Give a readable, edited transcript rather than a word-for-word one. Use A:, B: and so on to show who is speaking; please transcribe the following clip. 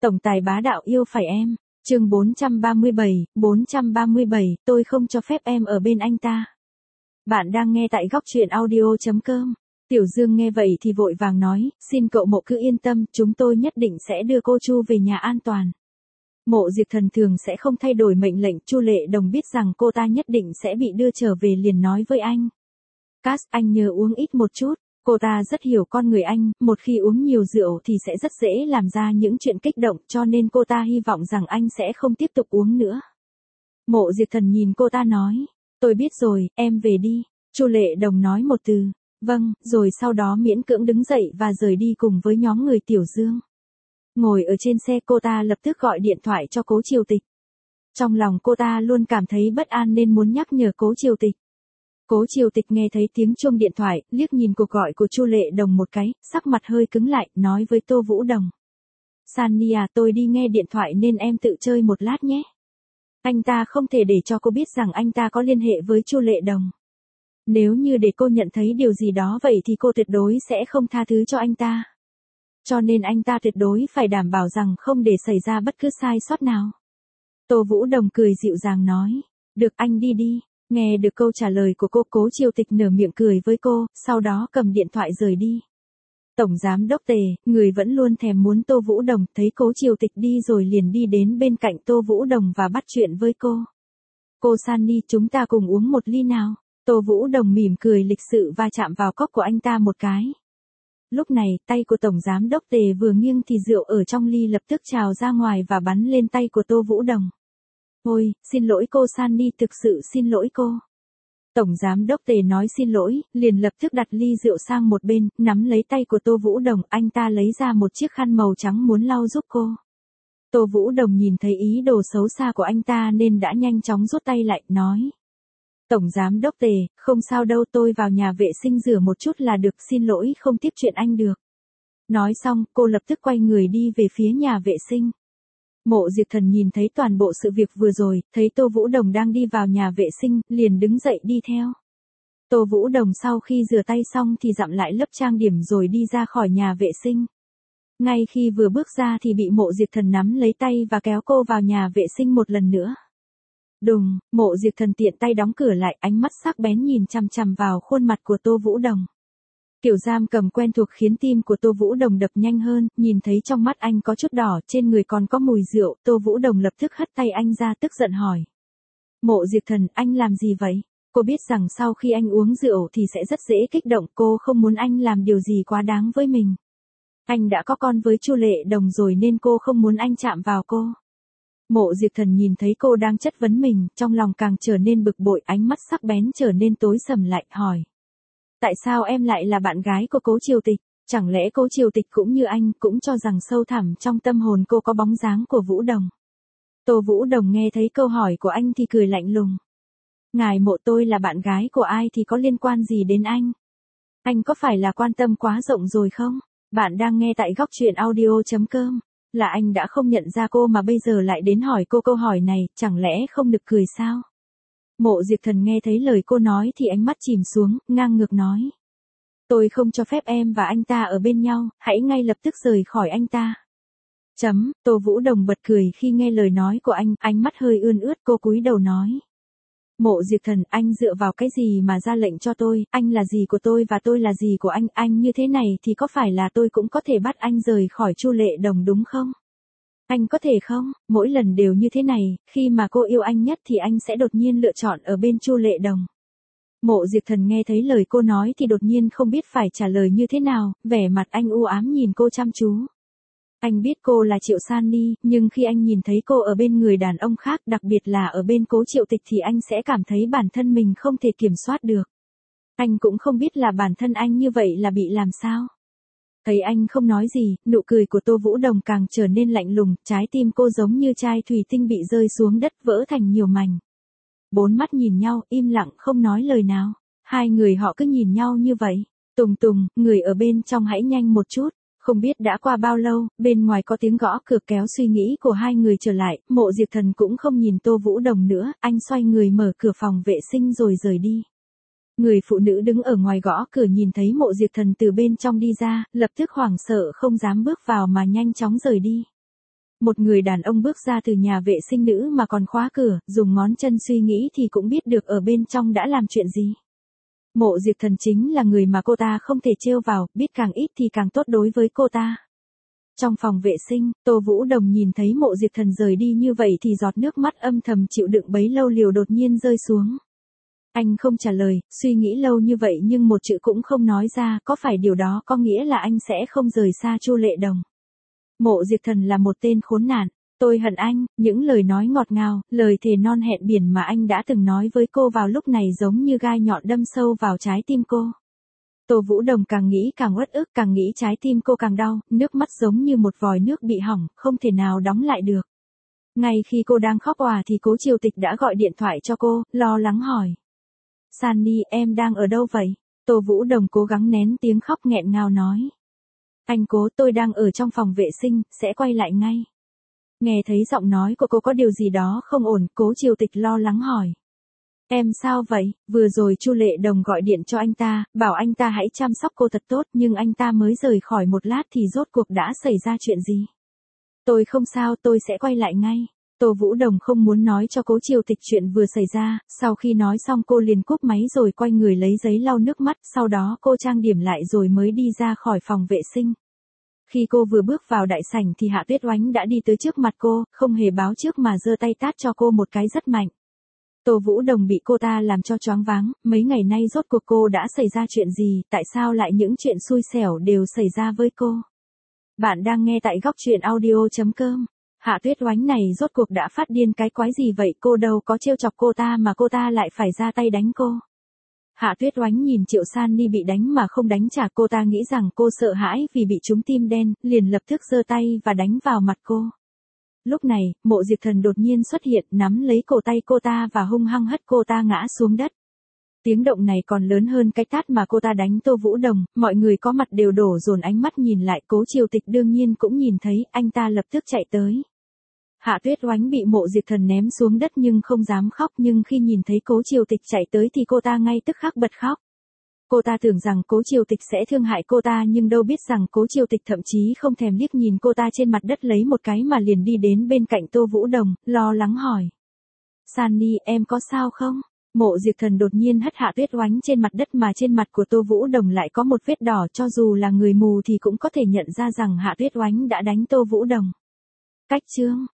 A: Tổng tài bá đạo yêu phải em. Chương 437, tôi không cho phép em ở bên anh ta. Bạn đang nghe tại góc truyện audio.com. Tiểu Dương nghe vậy thì vội vàng nói, xin cậu Mộ cứ yên tâm, chúng tôi nhất định sẽ đưa cô Chu về nhà an toàn. Mộ Diệp Thần thường sẽ không thay đổi mệnh lệnh. Chu Lệ Đồng biết rằng cô ta nhất định sẽ bị đưa trở về liền nói với anh. Cass, anh nhớ uống ít một chút. Cô ta rất hiểu con người anh, một khi uống nhiều rượu thì sẽ rất dễ làm ra những chuyện kích động, cho nên cô ta hy vọng rằng anh sẽ không tiếp tục uống nữa. Mộ Diệp Thần nhìn cô ta nói, tôi biết rồi, em về đi. Chu Lệ Đồng nói một từ, vâng, rồi sau đó miễn cưỡng đứng dậy và rời đi cùng với nhóm người Tiểu Dương. Ngồi ở trên xe cô ta lập tức gọi điện thoại cho Cố Triều Tịch. Trong lòng cô ta luôn cảm thấy bất an nên muốn nhắc nhở Cố Triều Tịch. Cố Triều Tịch nghe thấy tiếng chuông điện thoại, liếc nhìn cuộc gọi của Chu Lệ Đồng một cái, sắc mặt hơi cứng lại, nói với Tô Vũ Đồng. Sunny à, tôi đi nghe điện thoại nên em tự chơi một lát nhé. Anh ta không thể để cho cô biết rằng anh ta có liên hệ với Chu Lệ Đồng. Nếu như để cô nhận thấy điều gì đó vậy thì cô tuyệt đối sẽ không tha thứ cho anh ta. Cho nên anh ta tuyệt đối phải đảm bảo rằng không để xảy ra bất cứ sai sót nào. Tô Vũ Đồng cười dịu dàng nói, được anh đi đi. Nghe được câu trả lời của cô, Cố Triều Tịch nở miệng cười với cô, sau đó cầm điện thoại rời đi. Tổng giám đốc Tề, người vẫn luôn thèm muốn Tô Vũ Đồng, thấy Cố Triều Tịch đi rồi liền đi đến bên cạnh Tô Vũ Đồng và bắt chuyện với cô. Cô Sunny, chúng ta cùng uống một ly nào. Tô Vũ Đồng mỉm cười lịch sự và chạm vào cốc của anh ta một cái. Lúc này, tay của Tổng giám đốc Tề vừa nghiêng thì rượu ở trong ly lập tức trào ra ngoài và bắn lên tay của Tô Vũ Đồng. Ôi, xin lỗi cô Sunny, thực sự xin lỗi cô. Tổng giám đốc Tề nói xin lỗi, liền lập tức đặt ly rượu sang một bên, nắm lấy tay của Tô Vũ Đồng, anh ta lấy ra một chiếc khăn màu trắng muốn lau giúp cô. Tô Vũ Đồng nhìn thấy ý đồ xấu xa của anh ta nên đã nhanh chóng rút tay lại, nói. Tổng giám đốc Tề, không sao đâu, tôi vào nhà vệ sinh rửa một chút là được, xin lỗi không tiếp chuyện anh được. Nói xong, cô lập tức quay người đi về phía nhà vệ sinh. Mộ Diệp Thần nhìn thấy toàn bộ sự việc vừa rồi, thấy Tô Vũ Đồng đang đi vào nhà vệ sinh, liền đứng dậy đi theo. Tô Vũ Đồng sau khi rửa tay xong thì dặm lại lớp trang điểm rồi đi ra khỏi nhà vệ sinh. Ngay khi vừa bước ra thì bị Mộ Diệp Thần nắm lấy tay và kéo cô vào nhà vệ sinh một lần nữa. Đùng, Mộ Diệp Thần tiện tay đóng cửa lại, ánh mắt sắc bén nhìn chằm chằm vào khuôn mặt của Tô Vũ Đồng. Kiểu giam cầm quen thuộc khiến tim của Tô Vũ Đồng đập nhanh hơn, nhìn thấy trong mắt anh có chút đỏ, trên người còn có mùi rượu, Tô Vũ Đồng lập tức hất tay anh ra tức giận hỏi. Mộ Diệp Thần, anh làm gì vậy? Cô biết rằng sau khi anh uống rượu thì sẽ rất dễ kích động, cô không muốn anh làm điều gì quá đáng với mình. Anh đã có con với Chu Lệ Đồng rồi nên cô không muốn anh chạm vào cô. Mộ Diệp Thần nhìn thấy cô đang chất vấn mình, trong lòng càng trở nên bực bội, ánh mắt sắc bén trở nên tối sầm lại, hỏi. Tại sao em lại là bạn gái của Cố Triều Tịch? Chẳng lẽ Cố Triều Tịch cũng như anh, cũng cho rằng sâu thẳm trong tâm hồn cô có bóng dáng của Vũ Đồng? Tô Vũ Đồng nghe thấy câu hỏi của anh thì cười lạnh lùng. Ngài Mộ, tôi là bạn gái của ai thì có liên quan gì đến anh? Anh có phải là quan tâm quá rộng rồi không? Bạn đang nghe tại góc truyện audio.com. Là anh đã không nhận ra cô mà bây giờ lại đến hỏi cô câu hỏi này, chẳng lẽ không nực cười sao? Mộ Diệp Thần nghe thấy lời cô nói thì ánh mắt chìm xuống, ngang ngược nói. Tôi không cho phép em và anh ta ở bên nhau, hãy ngay lập tức rời khỏi anh ta. Tô Vũ Đồng bật cười khi nghe lời nói của anh, ánh mắt hơi ươn ướt, cô cúi đầu nói. Mộ Diệp Thần, anh dựa vào cái gì mà ra lệnh cho tôi, anh là gì của tôi và tôi là gì của anh như thế này thì có phải là tôi cũng có thể bắt anh rời khỏi Chu Lệ Đồng đúng không? Anh có thể không? Mỗi lần đều như thế này, khi mà cô yêu anh nhất thì anh sẽ đột nhiên lựa chọn ở bên Chu Lệ Đồng. Mộ Diệp Thần nghe thấy lời cô nói thì đột nhiên không biết phải trả lời như thế nào, vẻ mặt anh u ám nhìn cô chăm chú. Anh biết cô là Triệu Sunny, nhưng khi anh nhìn thấy cô ở bên người đàn ông khác, đặc biệt là ở bên Cố Triều Tịch thì anh sẽ cảm thấy bản thân mình không thể kiểm soát được. Anh cũng không biết là bản thân anh như vậy là bị làm sao. Thấy anh không nói gì, nụ cười của Tô Vũ Đồng càng trở nên lạnh lùng, trái tim cô giống như chai thủy tinh bị rơi xuống đất vỡ thành nhiều mảnh. Bốn mắt nhìn nhau, im lặng không nói lời nào. Hai người họ cứ nhìn nhau như vậy. Tùng Tùng, người ở bên trong hãy nhanh một chút. Không biết đã qua bao lâu, bên ngoài có tiếng gõ cửa kéo suy nghĩ của hai người trở lại, Mộ Diệp Thần cũng không nhìn Tô Vũ Đồng nữa, anh xoay người mở cửa phòng vệ sinh rồi rời đi. Người phụ nữ đứng ở ngoài gõ cửa nhìn thấy Mộ Diệp Thần từ bên trong đi ra, lập tức hoảng sợ không dám bước vào mà nhanh chóng rời đi. Một người đàn ông bước ra từ nhà vệ sinh nữ mà còn khóa cửa, dùng ngón chân suy nghĩ thì cũng biết được ở bên trong đã làm chuyện gì. Mộ Diệp Thần chính là người mà cô ta không thể trêu vào, biết càng ít thì càng tốt đối với cô ta. Trong phòng vệ sinh, Tô Vũ Đồng nhìn thấy Mộ Diệp Thần rời đi như vậy thì giọt nước mắt âm thầm chịu đựng bấy lâu liều đột nhiên rơi xuống. Anh không trả lời, suy nghĩ lâu như vậy nhưng một chữ cũng không nói ra, có phải điều đó có nghĩa là anh sẽ không rời xa Chu Lệ Đồng? Mộ Diệp Thần là một tên khốn nạn, tôi hận anh, những lời nói ngọt ngào, lời thề non hẹn biển mà anh đã từng nói với cô vào lúc này giống như gai nhọn đâm sâu vào trái tim cô. Tô Vũ Đồng càng nghĩ càng uất ức, càng nghĩ trái tim cô càng đau, nước mắt giống như một vòi nước bị hỏng, không thể nào đóng lại được. Ngay khi cô đang khóc òa thì Cố Triều Tịch đã gọi điện thoại cho cô, lo lắng hỏi. Sunny, em đang ở đâu vậy? Tô Vũ Đồng cố gắng nén tiếng khóc nghẹn ngào nói. Anh Cố, tôi đang ở trong phòng vệ sinh, sẽ quay lại ngay. Nghe thấy giọng nói của cô có điều gì đó không ổn, Cố Triều Tịch lo lắng hỏi. Em sao vậy? Vừa rồi Chu Lệ Đồng gọi điện cho anh ta, bảo anh ta hãy chăm sóc cô thật tốt, nhưng anh ta mới rời khỏi một lát thì rốt cuộc đã xảy ra chuyện gì? Tôi không sao, tôi sẽ quay lại ngay. Tô Vũ Đồng không muốn nói cho Cố Triều Tịch chuyện vừa xảy ra, sau khi nói xong cô liền cúp máy rồi quay người lấy giấy lau nước mắt, sau đó cô trang điểm lại rồi mới đi ra khỏi phòng vệ sinh. Khi cô vừa bước vào đại sảnh thì Hạ Tuyết Oánh đã đi tới trước mặt cô, không hề báo trước mà giơ tay tát cho cô một cái rất mạnh. Tô Vũ Đồng bị cô ta làm cho choáng váng, mấy ngày nay rốt cuộc cô đã xảy ra chuyện gì, tại sao lại những chuyện xui xẻo đều xảy ra với cô? Bạn đang nghe tại góc truyện audio.com. Hạ Tuyết Oánh này rốt cuộc đã phát điên cái quái gì vậy, cô đâu có trêu chọc cô ta mà cô ta lại phải ra tay đánh cô. Hạ Tuyết Oánh nhìn Triệu Sunny bị đánh mà không đánh trả, cô ta nghĩ rằng cô sợ hãi vì bị trúng tim đen, liền lập tức giơ tay và đánh vào mặt cô. Lúc này, Mộ Diệp Thần đột nhiên xuất hiện, nắm lấy cổ tay cô ta và hung hăng hất cô ta ngã xuống đất. Tiếng động này còn lớn hơn cái tát mà cô ta đánh Tô Vũ Đồng, mọi người có mặt đều đổ dồn ánh mắt nhìn lại, Cố Triều Tịch đương nhiên cũng nhìn thấy, anh ta lập tức chạy tới. Hạ Tuyết Oánh bị Mộ Diệp Thần ném xuống đất nhưng không dám khóc, nhưng khi nhìn thấy Cố Triều Tịch chạy tới thì cô ta ngay tức khắc bật khóc. Cô ta tưởng rằng Cố Triều Tịch sẽ thương hại cô ta nhưng đâu biết rằng Cố Triều Tịch thậm chí không thèm liếc nhìn cô ta trên mặt đất lấy một cái mà liền đi đến bên cạnh Tô Vũ Đồng, lo lắng hỏi. Sunny, em có sao không? Mộ Diệp Thần đột nhiên hất Hạ Tuyết Oánh trên mặt đất mà trên mặt của Tô Vũ Đồng lại có một vết đỏ, cho dù là người mù thì cũng có thể nhận ra rằng Hạ Tuyết Oánh đã đánh Tô Vũ Đồng. Cách chương